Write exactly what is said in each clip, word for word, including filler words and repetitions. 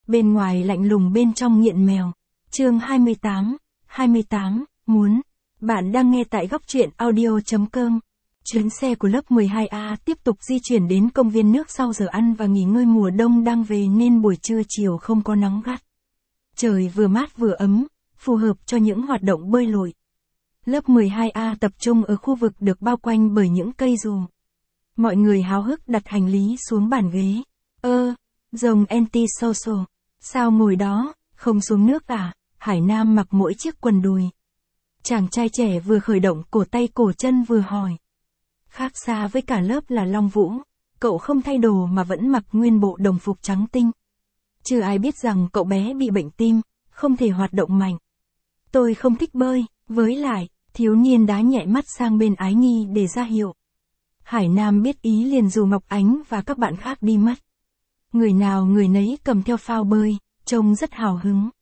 bên ngoài lạnh lùng bên trong nghiện mèo. Chương hai mươi tám, hai mươi tám, muốn. Bạn đang nghe tại góc truyện audio chấm com. Chuyến xe của lớp mười hai A tiếp tục di chuyển đến công viên nước sau giờ ăn và nghỉ ngơi mùa đông đang về nên buổi trưa chiều không có nắng gắt. Trời vừa mát vừa ấm, phù hợp cho những hoạt động bơi lội. Lớp mười hai A tập trung ở khu vực được bao quanh bởi những cây dù. Mọi người háo hức đặt hành lý xuống bàn ghế. Ơ, rồng anti-social, sao ngồi đó, không xuống nước à? Hải Nam mặc mỗi chiếc quần đùi. Chàng trai trẻ vừa khởi động cổ tay cổ chân vừa hỏi. Khác xa với cả lớp là Long Vũ, cậu không thay đồ mà vẫn mặc nguyên bộ đồng phục trắng tinh. Chưa ai biết rằng cậu bé bị bệnh tim, không thể hoạt động mạnh. Tôi không thích bơi, với lại, thiếu niên đá nhẹ mắt sang bên Ái Nhi để ra hiệu. Hải Nam biết ý liền dù Ngọc Ánh và các bạn khác đi mất. Người nào người nấy cầm theo phao bơi, trông rất hào hứng.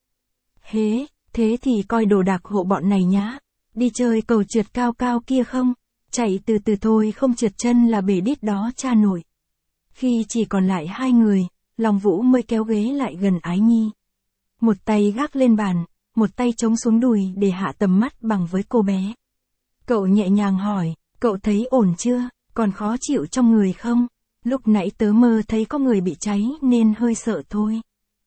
Hế, thế thì coi đồ đạc hộ bọn này nhá. Đi chơi cầu trượt cao cao kia không? Chạy từ từ thôi không trượt chân là bể đít đó cha nội. Khi chỉ còn lại hai người, Long Vũ mới kéo ghế lại gần Ái Nhi. Một tay gác lên bàn, một tay chống xuống đùi để hạ tầm mắt bằng với cô bé. Cậu nhẹ nhàng hỏi, cậu thấy ổn chưa, còn khó chịu trong người không? Lúc nãy tớ mơ thấy có người bị cháy nên hơi sợ thôi.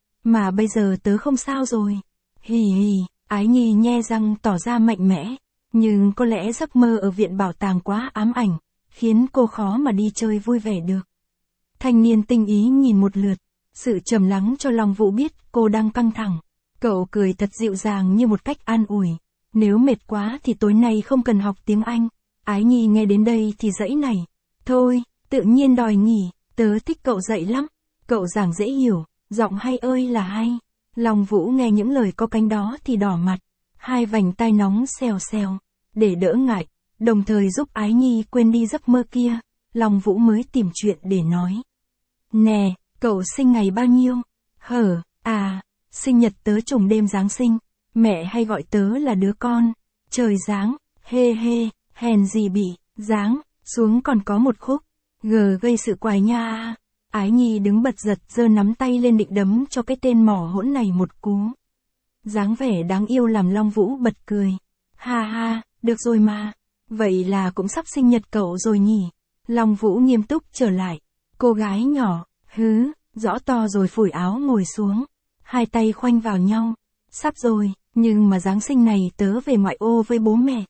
Mà bây giờ tớ không sao rồi. Hì hì, Ái Nhi nhe răng tỏ ra mạnh mẽ. Nhưng có lẽ giấc mơ ở viện bảo tàng quá ám ảnh, khiến cô khó mà đi chơi vui vẻ được. Thanh niên tinh ý nhìn một lượt, sự trầm lắng cho Long Vũ biết cô đang căng thẳng. Cậu cười thật dịu dàng như một cách an ủi. Nếu mệt quá thì tối nay không cần học tiếng Anh. Ái Nhi nghe đến đây thì dãy nảy. Thôi, tự nhiên đòi nghỉ, tớ thích cậu dạy lắm. Cậu giảng dễ hiểu, giọng hay ơi là hay. Long Vũ nghe những lời có cánh đó thì đỏ mặt. Hai vành tai nóng xèo xèo. Để đỡ ngại, đồng thời giúp Ái Nhi quên đi giấc mơ kia, Long Vũ mới tìm chuyện để nói. Nè, cậu sinh ngày bao nhiêu? Hở, à, sinh nhật tớ trùng đêm Giáng sinh. Mẹ hay gọi tớ là đứa con. Trời giáng, hê hê, hèn gì bị, giáng, xuống còn có một khúc. Gờ gây sự quái nha. Ái Nhi đứng bật giật giơ nắm tay lên định đấm cho cái tên mỏ hỗn này một cú. Dáng vẻ đáng yêu làm Long Vũ bật cười. Ha ha, được rồi mà. Vậy là cũng sắp sinh nhật cậu rồi nhỉ? Long Vũ nghiêm túc trở lại. Cô gái nhỏ, hứ, rõ to rồi phủi áo ngồi xuống. Hai tay khoanh vào nhau. Sắp rồi, nhưng mà Giáng sinh này tớ về ngoại ô với bố mẹ.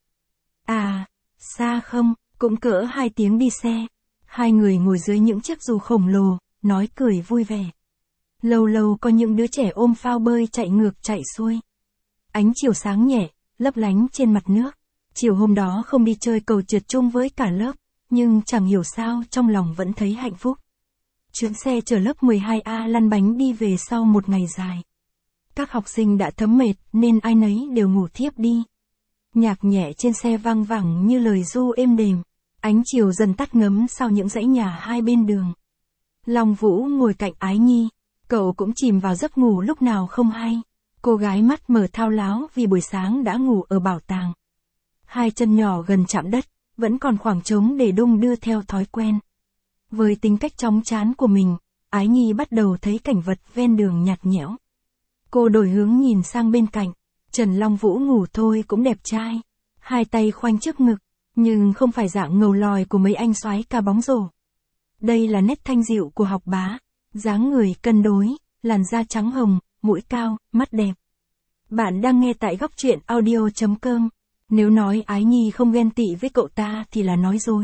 À, xa không, cũng cỡ hai tiếng đi xe. Hai người ngồi dưới những chiếc dù khổng lồ, nói cười vui vẻ. Lâu lâu có những đứa trẻ ôm phao bơi chạy ngược chạy xuôi. Ánh chiều sáng nhẹ, lấp lánh trên mặt nước. Chiều hôm đó không đi chơi cầu trượt chung với cả lớp, nhưng chẳng hiểu sao trong lòng vẫn thấy hạnh phúc. Chuyến xe chở lớp mười hai A lăn bánh đi về sau một ngày dài. Các học sinh đã thấm mệt nên ai nấy đều ngủ thiếp đi. Nhạc nhẹ trên xe vang vẳng như lời ru êm đềm. Ánh chiều dần tắt ngấm sau những dãy nhà hai bên đường. Long Vũ ngồi cạnh Ái Nhi, cậu cũng chìm vào giấc ngủ lúc nào không hay. Cô gái mắt mở thao láo vì buổi sáng đã ngủ ở bảo tàng. Hai chân nhỏ gần chạm đất, vẫn còn khoảng trống để đung đưa theo thói quen. Với tính cách chóng chán của mình, Ái Nhi bắt đầu thấy cảnh vật ven đường nhạt nhẽo. Cô đổi hướng nhìn sang bên cạnh, Trần Long Vũ ngủ thôi cũng đẹp trai. Hai tay khoanh trước ngực, nhưng không phải dạng ngầu lòi của mấy anh soái ca bóng rổ. Đây là nét thanh dịu của học bá, dáng người cân đối, làn da trắng hồng, mũi cao, mắt đẹp. Bạn đang nghe tại góc truyện audio chấm com. Nếu nói Ái Nhi không ghen tị với cậu ta thì là nói dối.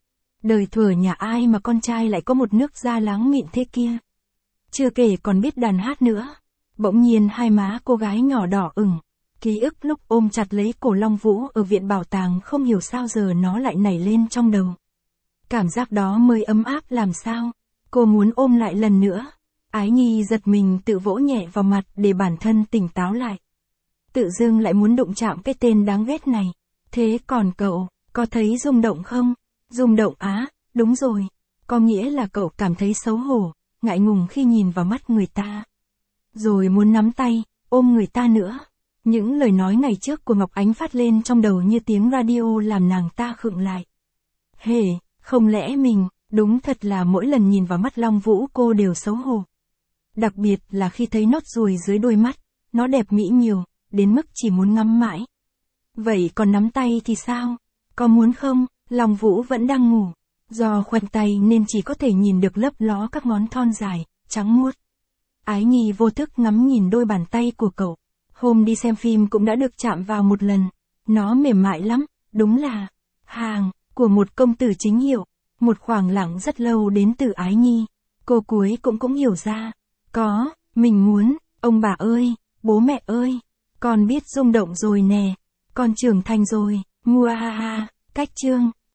Đời thuở nhà ai mà con trai lại có một nước da láng mịn thế kia. Chưa kể còn biết đàn hát nữa. Bỗng nhiên hai má cô gái nhỏ đỏ ửng. Ký ức lúc ôm chặt lấy cổ Long Vũ ở viện bảo tàng không hiểu sao giờ nó lại nảy lên trong đầu. Cảm giác đó mới ấm áp làm sao. Cô muốn ôm lại lần nữa. Ái Nhi giật mình tự vỗ nhẹ vào mặt để bản thân tỉnh táo lại. Tự dưng lại muốn đụng chạm cái tên đáng ghét này. Thế còn cậu, có thấy rung động không? Rung động á, đúng rồi. Có nghĩa là cậu cảm thấy xấu hổ, ngại ngùng khi nhìn vào mắt người ta. Rồi muốn nắm tay, ôm người ta nữa. Những lời nói ngày trước của Ngọc Ánh phát lên trong đầu như tiếng radio làm nàng ta khựng lại. Hề, không lẽ mình, đúng thật là mỗi lần nhìn vào mắt Long Vũ cô đều xấu hổ. Đặc biệt là khi thấy nốt ruồi dưới đôi mắt, nó đẹp mỹ miều, đến mức chỉ muốn ngắm mãi. Vậy còn nắm tay thì sao? Có muốn không? Lòng Vũ vẫn đang ngủ. Do khoanh tay nên chỉ có thể nhìn được lấp ló các ngón thon dài, trắng muốt. Ái Nhi vô thức ngắm nhìn đôi bàn tay của cậu. Hôm đi xem phim cũng đã được chạm vào một lần. Nó mềm mại lắm, đúng là hàng của một công tử chính hiệu. Một khoảng lặng rất lâu đến từ Ái Nhi. Cô cuối cũng cũng hiểu ra. Có, mình muốn, ông bà ơi, bố mẹ ơi, con biết rung động rồi nè. Con trưởng thành rồi, mua ha ha, cách chương.